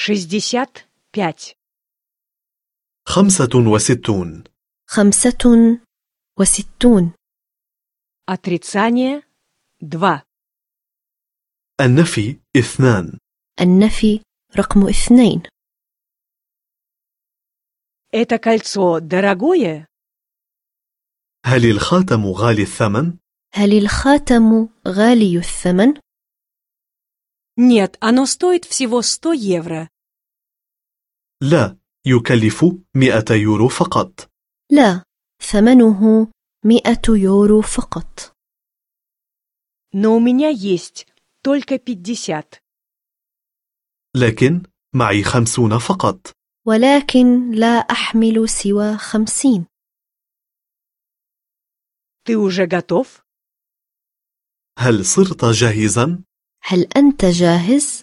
65. 65. 65. Отрицание 2. النفي 2. النفي رقم 2. Это кольцо дорогое? هل الخاتم غالي الثمن؟ هل الخاتم غالي الثمن؟ Нет, оно стоит всего 100 евро. لا، يكلف 100 يورو فقط. لا، ثمنه 100 يورو فقط. Но у меня есть только 50. لكن معي 50 فقط. ولكن لا أحمل سوى 50. Ты уже готов? هل صرت جاهزا؟ هل أنت جاهز؟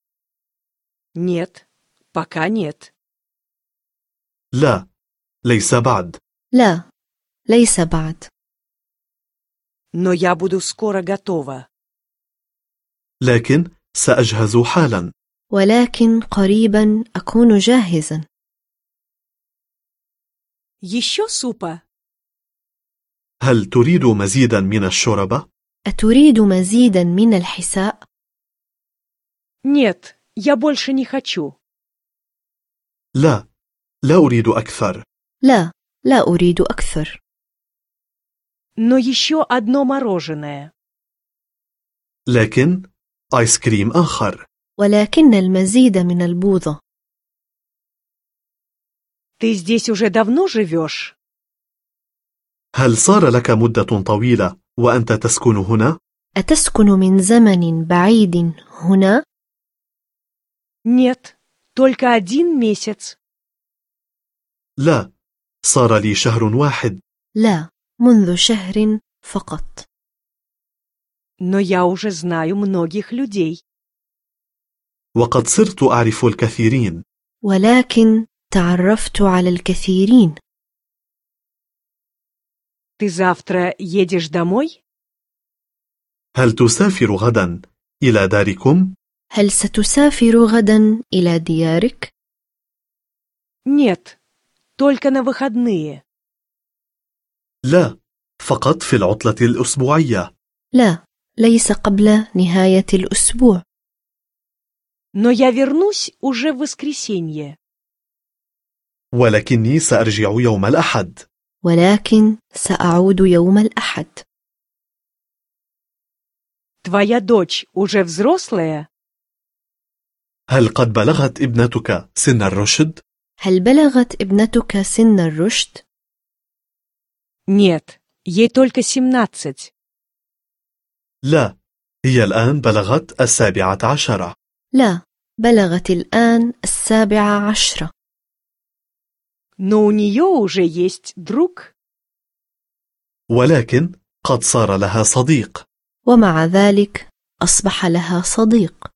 Нет, пока нет. لا، ليس بعد. لا، ليس بعد. Но я буду скоро готова. لكن سأجهز حالا. ولكن قريبا أكون جاهزا. Еще супа? هل تريد مزيدا من الشوربة؟ أتريد مزيدا من الحساء؟ Нет, я больше не хочу. لا، لا أريد أكثر. لا، لا أريد أكثر. Но еще одно мороженое. لكن آيس كريم آخر. ولكن المزيد من البوظة. Ты здесь уже давно живешь? هل صار لك مدة طويلة وأنت تسكن هنا؟ أتسكن من زمن بعيد هنا؟ Нет, только 1 месяц. لا، صار لي شهر واحد. لا، منذ شهر فقط. Но я уже знаю многих людей. وقد صرت أعرف الكثيرين. ولكن تعرفت على الكثيرين. Ты завтра едешь домой? هل تسافر غدا إلى داركم؟ هل ستسافر غدا إلى ديارك؟ Нет, только на выходные. لا، فقط في العطلة الأسبوعية. لا، ليس قبل نهاية الأسبوع. Но я вернусь уже в воскресенье. ولكني سأرجع يوم الأحد. ولكن سأعود يوم الأحد. Твоя дочь уже взрослая? هل قد بلغت ابنتك سن الرشد؟ هل بلغت ابنتك سن الرشد؟ Нет, ей только 17. لا، هي الآن بلغت 17. لا، بلغت الآن 17. Но у нее уже есть друг. ولكن قد صار لها صديق. ومع ذلك أصبح لها صديق.